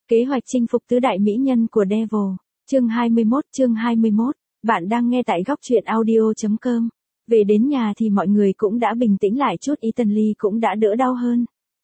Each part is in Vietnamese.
Kế hoạch chinh phục tứ đại mỹ nhân của Devil. Chương 21. Bạn đang nghe tại góc truyện audio.com. Về đến nhà thì mọi người cũng đã bình tĩnh lại chút, Ethan Lee cũng đã đỡ đau hơn.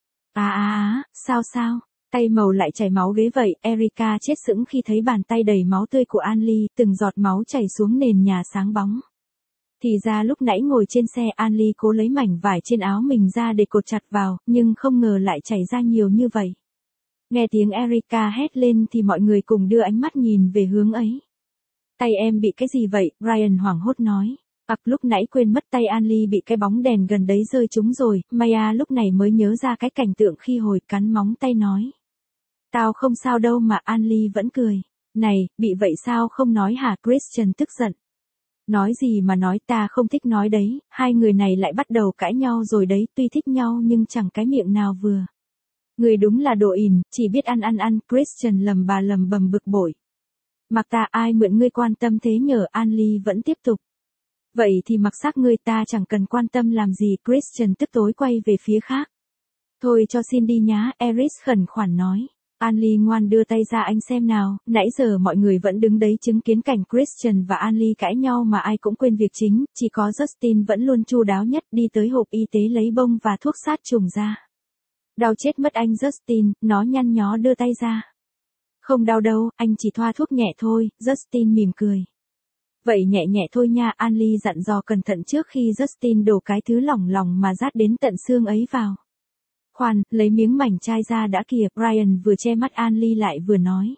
Sao? Tay màu lại chảy máu ghế vậy, Erica chết sững khi thấy bàn tay đầy máu tươi của An Lee, từng giọt máu chảy xuống nền nhà sáng bóng. Thì ra lúc nãy ngồi trên xe, An Lee cố lấy mảnh vải trên áo mình ra để cột chặt vào, nhưng không ngờ lại chảy ra nhiều như vậy. Nghe tiếng Erica hét lên thì mọi người cùng đưa ánh mắt nhìn về hướng ấy. Tay em bị cái gì vậy? Brian hoảng hốt nói. Lúc nãy quên mất tay An Lee bị cái bóng đèn gần đấy rơi trúng rồi. Maya lúc này mới nhớ ra cái cảnh tượng khi hồi cắn móng tay nói. Tao không sao đâu mà. An Lee vẫn cười. Này, bị vậy sao không nói hả? Christian tức giận. Nói gì mà nói, ta không thích nói đấy. Hai người này lại bắt đầu cãi nhau rồi đấy, tuy thích nhau nhưng chẳng cái miệng nào vừa. Người đúng là đồ ỉn, chỉ biết ăn, Christian lầm bầm bực bội. Mặc ta, ai mượn ngươi quan tâm thế nhở? An Lee vẫn tiếp tục. Vậy thì mặc xác ngươi, ta chẳng cần quan tâm làm gì. Christian tức tối quay về phía khác. Thôi cho xin đi nhá, Eris khẩn khoản nói. An Lee ngoan đưa tay ra, anh xem nào. Nãy giờ mọi người vẫn đứng đấy chứng kiến cảnh Christian và An Lee cãi nhau mà ai cũng quên việc chính, chỉ có Justin vẫn luôn chu đáo nhất, đi tới hộp y tế lấy bông và thuốc sát trùng ra. Đau chết mất anh Justin, nó nhăn nhó đưa tay ra. Không đau đâu, anh chỉ thoa thuốc nhẹ thôi. Justin mỉm cười. Vậy nhẹ thôi nha. An Lee dặn dò cẩn thận trước khi Justin đổ cái thứ lỏng mà rát đến tận xương ấy vào. Khoan, lấy miếng mảnh chai ra đã kìa. Brian vừa che mắt An Lee lại vừa nói.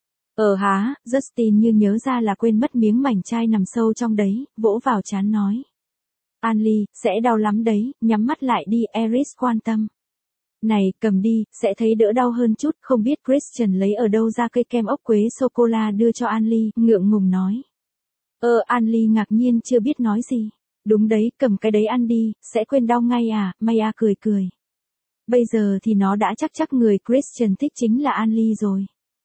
Justin như nhớ ra là quên mất miếng mảnh chai nằm sâu trong đấy, vỗ vào trán nói. An Lee, sẽ đau lắm đấy, nhắm mắt lại đi. Eris quan tâm. Này, cầm đi, sẽ thấy đỡ đau hơn chút. Không biết Christian lấy ở đâu ra cây kem ốc quế sô-cô-la đưa cho An Lee, ngượng ngùng nói. An Lee ngạc nhiên chưa biết nói gì. Đúng đấy, cầm cái đấy ăn đi, sẽ quên đau ngay à? Maya cười. Bây giờ thì nó đã chắc người Christian thích chính là An Lee rồi.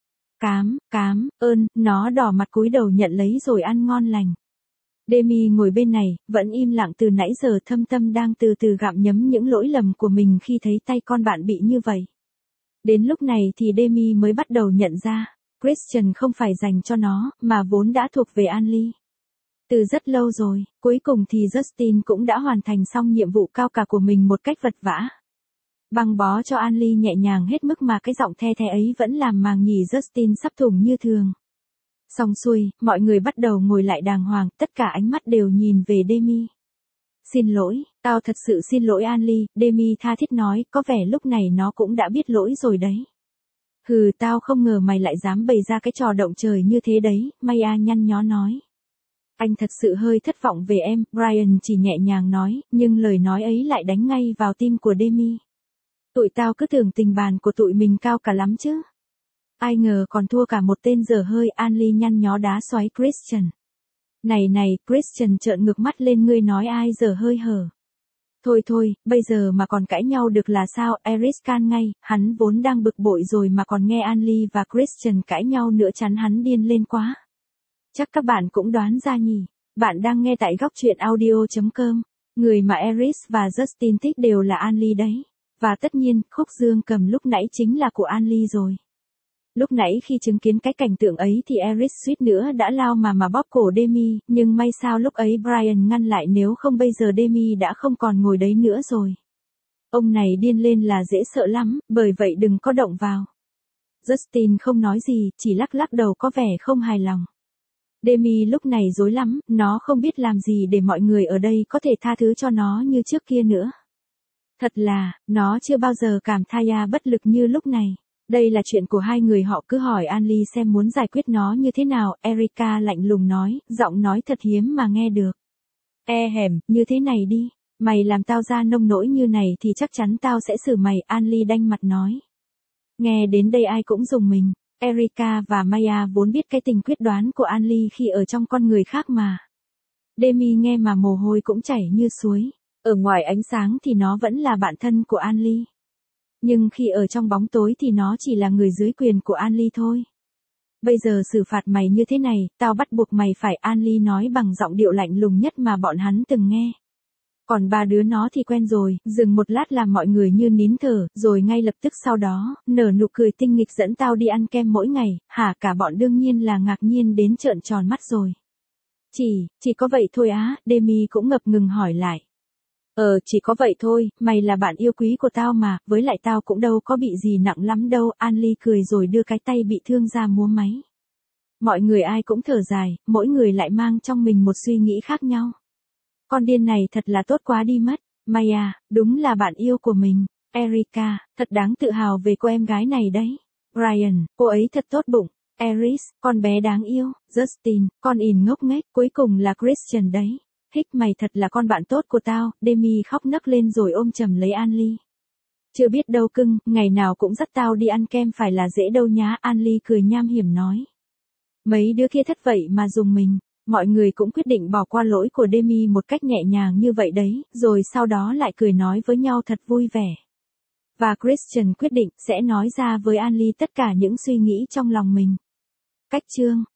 Cám ơn, nó đỏ mặt cúi đầu nhận lấy rồi ăn ngon lành. Demi ngồi bên này, vẫn im lặng từ nãy giờ, thâm tâm đang từ từ gặm nhấm những lỗi lầm của mình khi thấy tay con bạn bị như vậy. Đến lúc này thì Demi mới bắt đầu nhận ra, Christian không phải dành cho nó, mà vốn đã thuộc về An Lee. Từ rất lâu rồi, cuối cùng thì Justin cũng đã hoàn thành xong nhiệm vụ cao cả của mình một cách vật vã. Băng bó cho An Lee nhẹ nhàng hết mức mà cái giọng the ấy vẫn làm màng nhì Justin sắp thủng như thường. Xong xuôi, mọi người bắt đầu ngồi lại đàng hoàng, tất cả ánh mắt đều nhìn về Demi. Xin lỗi, tao thật sự xin lỗi An Lee. Demi tha thiết nói, có vẻ lúc này nó cũng đã biết lỗi rồi đấy. Tao không ngờ mày lại dám bày ra cái trò động trời như thế đấy. Maya nhăn nhó nói. Anh thật sự hơi thất vọng về em. Brian chỉ nhẹ nhàng nói, nhưng lời nói ấy lại đánh ngay vào tim của Demi. Tụi tao cứ tưởng tình bàn của tụi mình cao cả lắm chứ. Ai ngờ còn thua cả một tên dở hơi. An Lee nhăn nhó đá xoáy Christian. Này, Christian trợn ngược mắt lên, ngươi nói ai dở hơi hở. Thôi, bây giờ mà còn cãi nhau được là sao? Eris can ngay, hắn vốn đang bực bội rồi mà còn nghe An Lee và Christian cãi nhau nữa chắn hắn điên lên quá. Chắc các bạn cũng đoán ra nhỉ. Bạn đang nghe tại góc truyện audio.com. Người mà Eris và Justin thích đều là An Lee đấy. Và tất nhiên, khúc dương cầm lúc nãy chính là của An Lee rồi. Lúc nãy khi chứng kiến cái cảnh tượng ấy thì Eris suýt nữa đã lao mà bóp cổ Demi, nhưng may sao lúc ấy Brian ngăn lại, nếu không bây giờ Demi đã không còn ngồi đấy nữa rồi. Ông này điên lên là dễ sợ lắm, bởi vậy đừng có động vào. Justin không nói gì, chỉ lắc đầu có vẻ không hài lòng. Demi lúc này rối lắm, nó không biết làm gì để mọi người ở đây có thể tha thứ cho nó như trước kia nữa. Thật là, nó chưa bao giờ cảm thấy bất lực như lúc này. Đây là chuyện của hai người, họ cứ hỏi An Lee xem muốn giải quyết nó như thế nào. Erica lạnh lùng nói, giọng nói thật hiếm mà nghe được. Như thế này đi, mày làm tao ra nông nỗi như này thì chắc chắn tao sẽ xử mày. An Lee đanh mặt nói. Nghe đến đây ai cũng rùng mình. Erica và Maya vốn biết cái tình quyết đoán của An Lee khi ở trong con người khác mà. Demi nghe mà mồ hôi cũng chảy như suối. Ở ngoài ánh sáng thì nó vẫn là bạn thân của An Lee. Nhưng khi ở trong bóng tối thì nó chỉ là người dưới quyền của An Lee thôi. Bây giờ xử phạt mày như thế này, tao bắt buộc mày phải. An Lee nói bằng giọng điệu lạnh lùng nhất mà bọn hắn từng nghe. Còn ba đứa nó thì quen rồi, dừng một lát làm mọi người như nín thở, rồi ngay lập tức sau đó, nở nụ cười tinh nghịch dẫn tao đi ăn kem mỗi ngày, hả cả bọn đương nhiên là ngạc nhiên đến trợn tròn mắt rồi. Chỉ có vậy thôi á, Demi cũng ngập ngừng hỏi lại. Chỉ có vậy thôi, mày là bạn yêu quý của tao mà, với lại tao cũng đâu có bị gì nặng lắm đâu, Anly cười rồi đưa cái tay bị thương ra múa máy. Mọi người ai cũng thở dài, mỗi người lại mang trong mình một suy nghĩ khác nhau. Con điên này thật là tốt quá đi mất, Maya, đúng là bạn yêu của mình, Erica, thật đáng tự hào về cô em gái này đấy. Ryan, cô ấy thật tốt bụng. Eris, con bé đáng yêu. Justin, con ỉn ngốc nghếch. Cuối cùng là Christian đấy. Hích, mày thật là con bạn tốt của tao. Demi khóc nấc lên rồi ôm chầm lấy Anly. Chưa biết đâu cưng, ngày nào cũng dắt tao đi ăn kem phải là dễ đâu nhá. Anly cười nham hiểm nói. Mấy đứa kia thất vậy mà dùng mình. Mọi người cũng quyết định bỏ qua lỗi của Demi một cách nhẹ nhàng như vậy đấy, rồi sau đó lại cười nói với nhau thật vui vẻ. Và Christian quyết định sẽ nói ra với Anly tất cả những suy nghĩ trong lòng mình. Cách chương